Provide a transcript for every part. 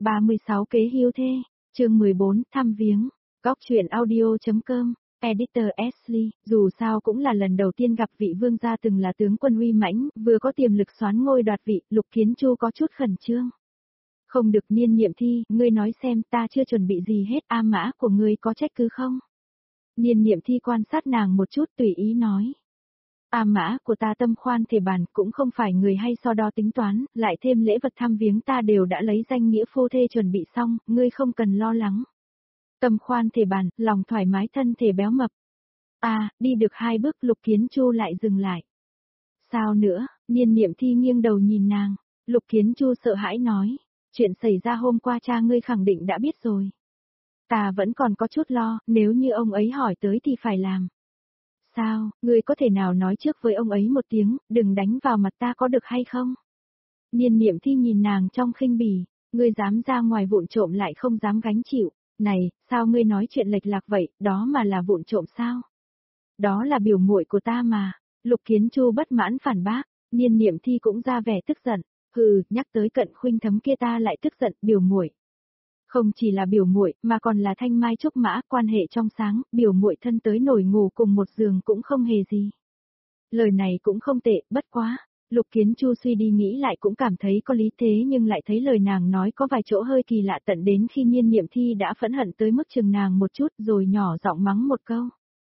36 kế hiếu thê, chương 14, thăm viếng, góc truyện audio.com, editor Ashley, dù sao cũng là lần đầu tiên gặp vị vương gia từng là tướng quân uy mãnh, vừa có tiềm lực soán ngôi đoạt vị, Lục Kiến Chu có chút khẩn trương. Không được Niên Niệm Thi, ngươi nói xem ta chưa chuẩn bị gì hết, A Mã của ngươi có trách cứ không? Niên Niệm Thi quan sát nàng một chút tùy ý nói. A Mã của ta tâm khoan thể bản cũng không phải người hay so đo tính toán, lại thêm lễ vật thăm viếng ta đều đã lấy danh nghĩa phu thê chuẩn bị xong, ngươi không cần lo lắng. Tâm khoan thể bản, lòng thoải mái thân thể béo mập. Đi được 2 bước Lục Kiến Chu lại dừng lại. Sao nữa, Niên Niệm Thi nghiêng đầu nhìn nàng, Lục Kiến Chu sợ hãi nói, chuyện xảy ra hôm qua cha ngươi khẳng định đã biết rồi. Ta vẫn còn có chút lo, nếu như ông ấy hỏi tới thì phải làm. Sao, ngươi có thể nào nói trước với ông ấy một tiếng, đừng đánh vào mặt ta có được hay không? Niên Niệm Thi nhìn nàng trong khinh bỉ, ngươi dám ra ngoài vụng trộm lại không dám gánh chịu, này, sao ngươi nói chuyện lệch lạc vậy, đó mà là vụng trộm sao? Đó là biểu muội của ta mà, Lục Kiến Chu bất mãn phản bác, Niên Niệm Thi cũng ra vẻ tức giận, nhắc tới Cận Khuynh Thấm kia ta lại tức giận, biểu muội. Không chỉ là biểu muội, mà còn là thanh mai trúc mã, quan hệ trong sáng, biểu muội thân tới nổi ngủ cùng một giường cũng không hề gì. Lời này cũng không tệ, bất quá. Lục Kiến Chu suy đi nghĩ lại cũng cảm thấy có lý thế nhưng lại thấy lời nàng nói có vài chỗ hơi kỳ lạ tận đến khi Niên Niệm Thi đã phẫn hận tới mức chừng nàng một chút rồi nhỏ giọng mắng một câu.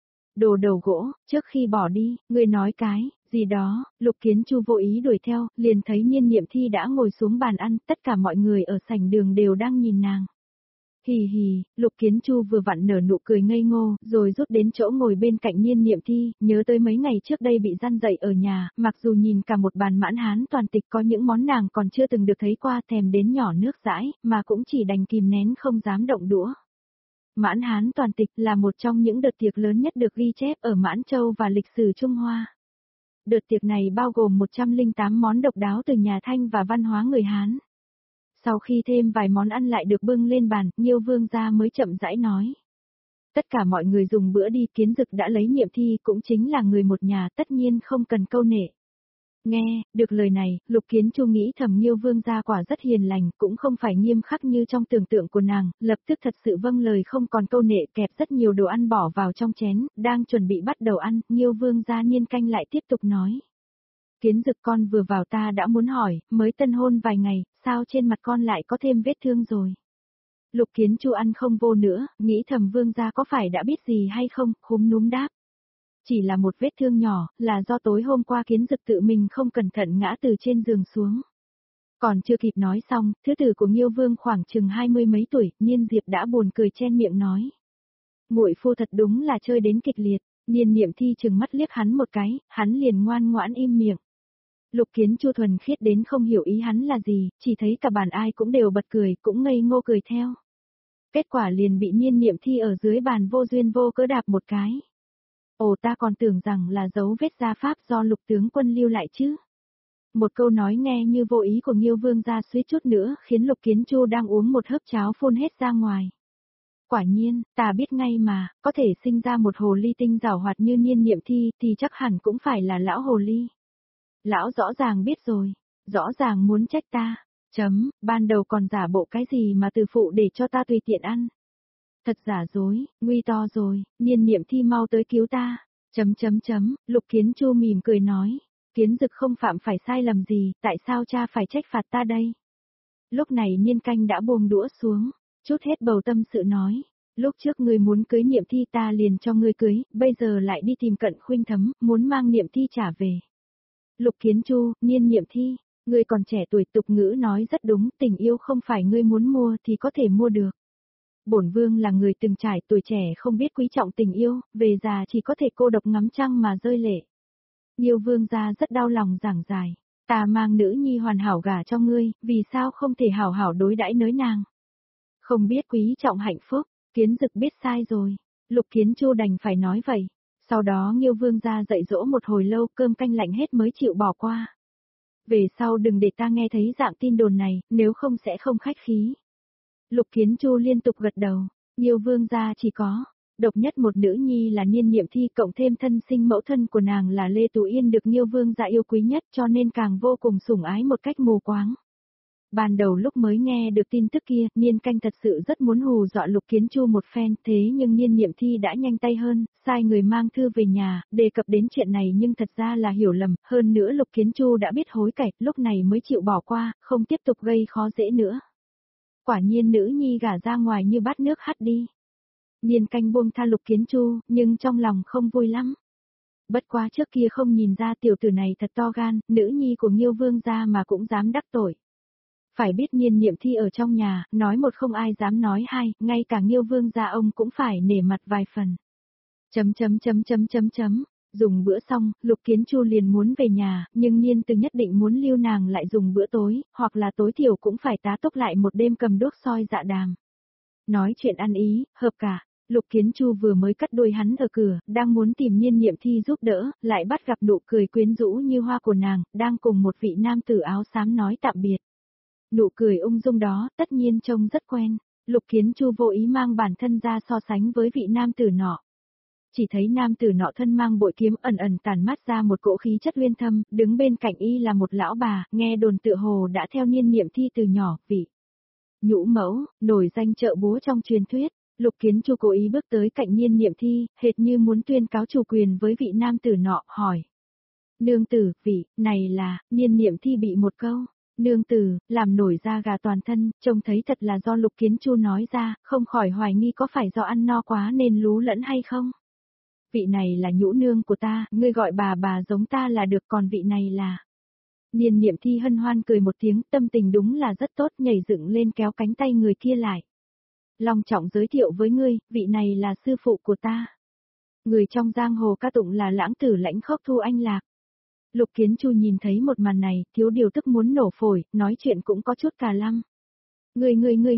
Đồ đầu gỗ, trước khi bỏ đi, ngươi nói cái, gì đó, Lục Kiến Chu vô ý đuổi theo, liền thấy Niên Niệm Thi đã ngồi xuống bàn ăn, tất cả mọi người ở sảnh đường đều đang nhìn nàng. Hì hì, Lục Kiến Chu vừa vặn nở nụ cười ngây ngô, rồi rút đến chỗ ngồi bên cạnh Niên Niệm Thi, nhớ tới mấy ngày trước đây bị gian dậy ở nhà, mặc dù nhìn cả một bàn mãn hán toàn tịch có những món nàng còn chưa từng được thấy qua thèm đến nhỏ nước dãi, mà cũng chỉ đành kìm nén không dám động đũa. Mãn hán toàn tịch là một trong những đợt tiệc lớn nhất được ghi chép ở Mãn Châu và lịch sử Trung Hoa. Đợt tiệc này bao gồm 108 món độc đáo từ nhà Thanh và văn hóa người Hán. Sau khi thêm vài món ăn lại được bưng lên bàn, Nhiêu Vương gia mới chậm rãi nói. Tất cả mọi người dùng bữa đi, Kiến Dực đã lấy Niệm Thi cũng chính là người một nhà, tất nhiên không cần câu nệ. Nghe, được lời này, Lục Kiến Chu nghĩ thầm Nhiêu Vương gia quả rất hiền lành, cũng không phải nghiêm khắc như trong tưởng tượng của nàng, lập tức thật sự vâng lời không còn câu nệ, kẹp rất nhiều đồ ăn bỏ vào trong chén, đang chuẩn bị bắt đầu ăn, Nhiêu Vương gia Niên Canh lại tiếp tục nói. Kiến Dực con vừa vào ta đã muốn hỏi, mới tân hôn vài ngày, sao trên mặt con lại có thêm vết thương rồi? Lục Kiến Chu ăn không vô nữa, nghĩ thầm Vương gia có phải đã biết gì hay không, khúm núm đáp. Chỉ là một vết thương nhỏ, là do tối hôm qua Kiến Dực tự mình không cẩn thận ngã từ trên giường xuống. Còn chưa kịp nói xong, thứ tử của Nhiêu Vương khoảng chừng 20 mấy tuổi, Niên Diệp đã buồn cười chen miệng nói. Muội phu thật đúng là chơi đến kịch liệt, Niên Niệm Thi trừng mắt liếc hắn một cái, hắn liền ngoan ngoãn im miệng. Lục Kiến Chu thuần khiết đến không hiểu ý hắn là gì, chỉ thấy cả bàn ai cũng đều bật cười, cũng ngây ngô cười theo. Kết quả liền bị Niên Niệm Thi ở dưới bàn vô duyên vô cớ đạp một cái. Ồ, ta còn tưởng rằng là dấu vết gia pháp do Lục tướng quân lưu lại chứ. Một câu nói nghe như vô ý của Nhiêu Vương gia suýt chút nữa khiến Lục Kiến Chu đang uống một hớp cháo phun hết ra ngoài. Quả nhiên, ta biết ngay mà, có thể sinh ra một hồ ly tinh giàu hoạt như Niên Niệm Thi thì chắc hẳn cũng phải là lão hồ ly. Lão rõ ràng biết rồi, rõ ràng muốn trách ta, ban đầu còn giả bộ cái gì mà từ phụ để cho ta tùy tiện ăn. Thật giả dối, nguy to rồi, Niên Niệm Thi mau tới cứu ta, Lục Kiến Chu mỉm cười nói, Kiến Dực không phạm phải sai lầm gì, tại sao cha phải trách phạt ta đây? Lúc này Niên Canh đã buông đũa xuống, chút hết bầu tâm sự nói, lúc trước ngươi muốn cưới Niệm Thi ta liền cho ngươi cưới, bây giờ lại đi tìm Cận Khuynh Thấm, muốn mang Niệm Thi trả về. Lục Kiến Chu, Niên Niệm Thi, ngươi còn trẻ tuổi, tục ngữ nói rất đúng, tình yêu không phải ngươi muốn mua thì có thể mua được. Bổn vương là người từng trải, tuổi trẻ không biết quý trọng tình yêu, về già chỉ có thể cô độc ngắm trăng mà rơi lệ. Nhiêu Vương gia rất đau lòng giảng giải, ta mang nữ nhi hoàn hảo gả cho ngươi, vì sao không thể hảo hảo đối đãi nới nàng? Không biết quý trọng hạnh phúc, Kiến Dực biết sai rồi, Lục Kiến Chu đành phải nói vậy. Sau đó Nhiêu Vương gia dạy dỗ một hồi lâu, cơm canh lạnh hết mới chịu bỏ qua. Về sau đừng để ta nghe thấy dạng tin đồn này, nếu không sẽ không khách khí. Lục Kiến Chu liên tục gật đầu, Nhiêu Vương gia chỉ có độc nhất một nữ nhi là Niên Niệm Thi, cộng thêm thân sinh mẫu thân của nàng là Lê Tú Yên được Nhiêu Vương gia yêu quý nhất, cho nên càng vô cùng sủng ái một cách mù quáng. Ban đầu lúc mới nghe được tin tức kia, Niên Canh thật sự rất muốn hù dọa Lục Kiến Chu một phen, thế nhưng Niên Niệm Thi đã nhanh tay hơn, sai người mang thư về nhà, đề cập đến chuyện này nhưng thật ra là hiểu lầm, hơn nữa Lục Kiến Chu đã biết hối cải, lúc này mới chịu bỏ qua, không tiếp tục gây khó dễ nữa. Quả nhiên nữ nhi gả ra ngoài như bát nước hắt đi. Niên Canh buông tha Lục Kiến Chu, nhưng trong lòng không vui lắm. Bất quá trước kia không nhìn ra tiểu tử này thật to gan, nữ nhi của Nghiêu Vương gia mà cũng dám đắc tội. Phải biết Niên Niệm Thi ở trong nhà, nói một không ai dám nói hai, ngay cả Nghiêu Vương gia ông cũng phải nể mặt vài phần. Dùng bữa xong, Lục Kiến Chu liền muốn về nhà, nhưng Niên Từ nhất định muốn lưu nàng lại dùng bữa tối, hoặc là tối thiểu cũng phải tá túc lại một đêm cầm đuốc soi dạ đàm. Nói chuyện ăn ý, hợp cả. Lục Kiến Chu vừa mới cắt đuôi hắn ở cửa, đang muốn tìm Niên Niệm Thi giúp đỡ, lại bắt gặp nụ cười quyến rũ như hoa của nàng, đang cùng một vị nam tử áo xám nói tạm biệt. Nụ cười ung dung đó, tất nhiên trông rất quen. Lục Kiến Chu vô ý mang bản thân ra so sánh với vị nam tử nọ. Chỉ thấy nam tử nọ thân mang bội kiếm ẩn ẩn tản mát ra một cỗ khí chất uyên thâm, đứng bên cạnh y là một lão bà, nghe đồn tựa hồ đã theo Niên Niệm Thi từ nhỏ, vị nhũ mẫu, nổi danh trợ búa trong truyền thuyết. Lục Kiến Chu cố ý bước tới cạnh Niên Niệm Thi, hệt như muốn tuyên cáo chủ quyền với vị nam tử nọ, hỏi. Nương tử, vị, này là, Niên Niệm Thi bị một câu. Nương tử, làm nổi da gà toàn thân, trông thấy thật là do Lục Kiến Chu nói ra, không khỏi hoài nghi có phải do ăn no quá nên lú lẫn hay không. Vị này là nhũ nương của ta, ngươi gọi bà giống ta là được, còn vị này là... Niên Niệm Thi hân hoan cười một tiếng, tâm tình đúng là rất tốt, nhảy dựng lên kéo cánh tay người kia lại. Long trọng giới thiệu với ngươi, vị này là sư phụ của ta. Người trong giang hồ ca tụng là lãng tử Lãnh Khốc Thu Anh Lạc. Lục Kiến Chu nhìn thấy một màn này, thiếu điều tức muốn nổ phổi, nói chuyện cũng có chút cà lăm. Ngươi.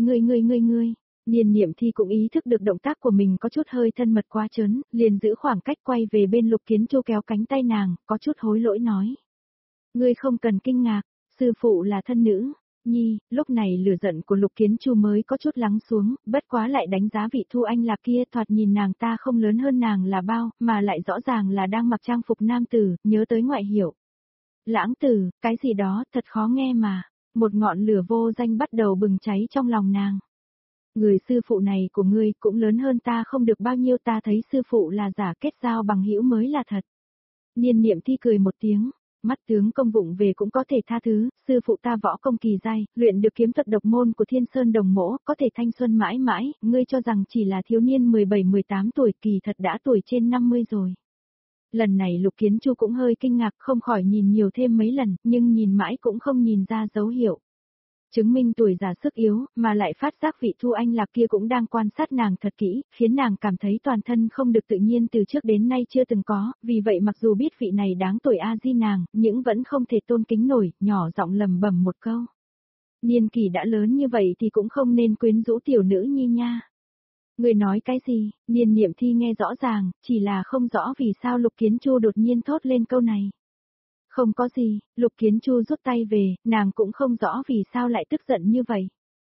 Niên Niệm Thi cũng ý thức được động tác của mình có chút hơi thân mật quá trớn, liền giữ khoảng cách quay về bên Lục Kiến Chu kéo cánh tay nàng, có chút hối lỗi nói. Ngươi không cần kinh ngạc, sư phụ là thân nữ. Nhi, lúc này lửa giận của Lục Kiến Chu mới có chút lắng xuống, bất quá lại đánh giá vị Thu Anh Lạc kia, thoạt nhìn nàng ta không lớn hơn nàng là bao, mà lại rõ ràng là đang mặc trang phục nam tử, nhớ tới ngoại hiệu. Lãng tử, cái gì đó, thật khó nghe mà. Một ngọn lửa vô danh bắt đầu bừng cháy trong lòng nàng. Người sư phụ này của ngươi cũng lớn hơn ta không được bao nhiêu, ta thấy sư phụ là giả, kết giao bằng hữu mới là thật. Niên Niệm Thi cười một tiếng. Mắt tướng công vụng về cũng có thể tha thứ, sư phụ ta võ công kỳ giai, luyện được kiếm thuật độc môn của Thiên Sơn Đồng Mỗ, có thể thanh xuân mãi mãi, ngươi cho rằng chỉ là thiếu niên 17-18 tuổi, kỳ thật đã tuổi trên 50 rồi. Lần này Lục Kiến Chu cũng hơi kinh ngạc, không khỏi nhìn nhiều thêm mấy lần, nhưng nhìn mãi cũng không nhìn ra dấu hiệu. Chứng minh tuổi già sức yếu, mà lại phát giác vị Thu Anh Lạc kia cũng đang quan sát nàng thật kỹ, khiến nàng cảm thấy toàn thân không được tự nhiên từ trước đến nay chưa từng có, vì vậy mặc dù biết vị này đáng tuổi A Di nàng, nhưng vẫn không thể tôn kính nổi, nhỏ giọng lầm bầm một câu. Niên kỷ đã lớn như vậy thì cũng không nên quyến rũ tiểu nữ nhi nha. Người nói cái gì? Niên Niệm Thi nghe rõ ràng, chỉ là không rõ vì sao Lục Kiến Chu đột nhiên thốt lên câu này. Không có gì, Lục Kiến Chu rút tay về, nàng cũng không rõ vì sao lại tức giận như vậy.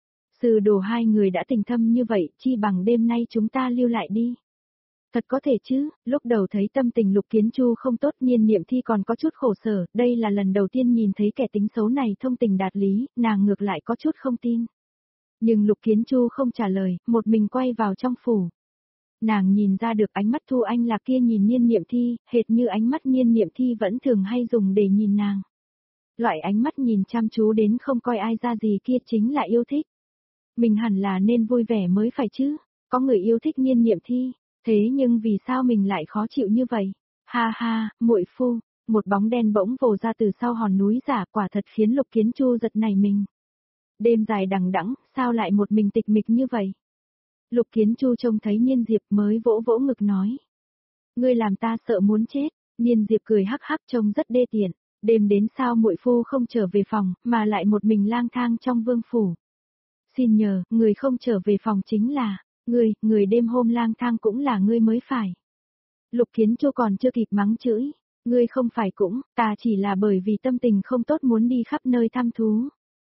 Sư đồ hai người đã tình thâm như vậy, chi bằng đêm nay chúng ta lưu lại đi. Thật có thể chứ, lúc đầu thấy tâm tình Lục Kiến Chu không tốt, Niên Niệm Thi còn có chút khổ sở, đây là lần đầu tiên nhìn thấy kẻ tính xấu này thông tình đạt lý, nàng ngược lại có chút không tin. Nhưng Lục Kiến Chu không trả lời, một mình quay vào trong phủ. Nàng nhìn ra được ánh mắt Thu Anh Lạc kia nhìn Niên Niệm Thi, hệt như ánh mắt Niên Niệm Thi vẫn thường hay dùng để nhìn nàng. Loại ánh mắt nhìn chăm chú đến không coi ai ra gì kia chính là yêu thích. Mình hẳn là nên vui vẻ mới phải chứ, có người yêu thích Niên Niệm Thi, thế nhưng vì sao mình lại khó chịu như vậy? Ha ha, muội phu, một bóng đen bỗng vồ ra từ sau hòn núi giả, quả thật khiến Lục Kiến Chu giật nảy mình. Đêm dài đằng đẵng, sao lại một mình tịch mịch như vậy? Lục Kiến Chu trông thấy Niên Diệp mới vỗ vỗ ngực nói. Ngươi làm ta sợ muốn chết, Niên Diệp cười hắc hắc trông rất đê tiện, đêm đến sao muội phu không trở về phòng, mà lại một mình lang thang trong vương phủ. Xin nhờ, người không trở về phòng chính là, người đêm hôm lang thang cũng là ngươi mới phải. Lục Kiến Chu còn chưa kịp mắng chửi, ngươi không phải cũng, ta chỉ là bởi vì tâm tình không tốt muốn đi khắp nơi thăm thú.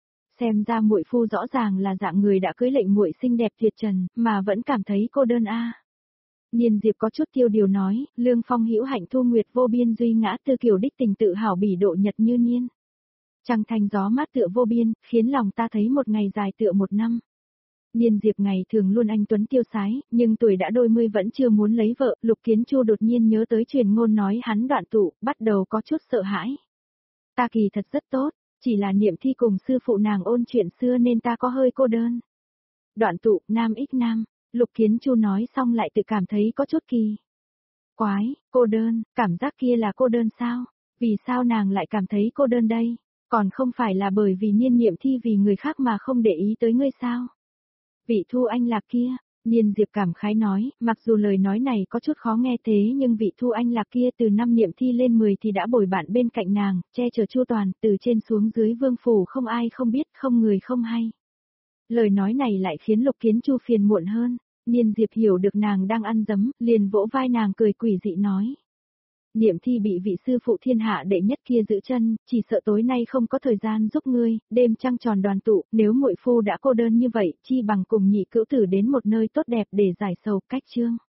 Xem ra muội phu rõ ràng là dạng người đã cưới lệnh muội xinh đẹp tuyệt trần, mà vẫn cảm thấy cô đơn a. Niên Diệp có chút tiêu điều nói, Lương Phong hữu hạnh thu nguyệt vô biên duy ngã tư kiểu đích tình tự hảo bỉ độ nhật như niên. Trăng thanh gió mát tựa vô biên, khiến lòng ta thấy một ngày dài tựa một năm. Niên Diệp ngày thường luôn anh tuấn tiêu sái, nhưng tuổi đã đôi mươi vẫn chưa muốn lấy vợ, Lục Kiến Chu đột nhiên nhớ tới truyền ngôn nói hắn đoạn tụ, bắt đầu có chút sợ hãi. Ta kỳ thật rất tốt, chỉ là Niệm Thi cùng sư phụ nàng ôn chuyện xưa nên ta có hơi cô đơn. Đoạn tụ, nam ích nam, Lục Kiến Chu nói xong lại tự cảm thấy có chút kỳ. Quái, cô đơn, cảm giác kia là cô đơn sao? Vì sao nàng lại cảm thấy cô đơn đây? Còn không phải là bởi vì Niệm Thi vì người khác mà không để ý tới ngươi sao? Vị Thu Anh Lạc kia, Niên Diệp cảm khái nói, mặc dù lời nói này có chút khó nghe thế nhưng vị Thu Anh Lạc kia từ năm Niệm Thi lên 10 thì đã bồi bạn bên cạnh nàng, che chở chu toàn, từ trên xuống dưới vương phủ không ai không biết, không người không hay. Lời nói này lại khiến Lục Kiến Chu phiền muộn hơn, Niên Diệp hiểu được nàng đang ăn dấm, liền vỗ vai nàng cười quỷ dị nói. Niệm Thi bị vị sư phụ thiên hạ đệ nhất kia giữ chân, chỉ sợ tối nay không có thời gian giúp ngươi, đêm trăng tròn đoàn tụ, nếu muội phu đã cô đơn như vậy, chi bằng cùng nhị cữu tử đến một nơi tốt đẹp để giải sầu cách chương.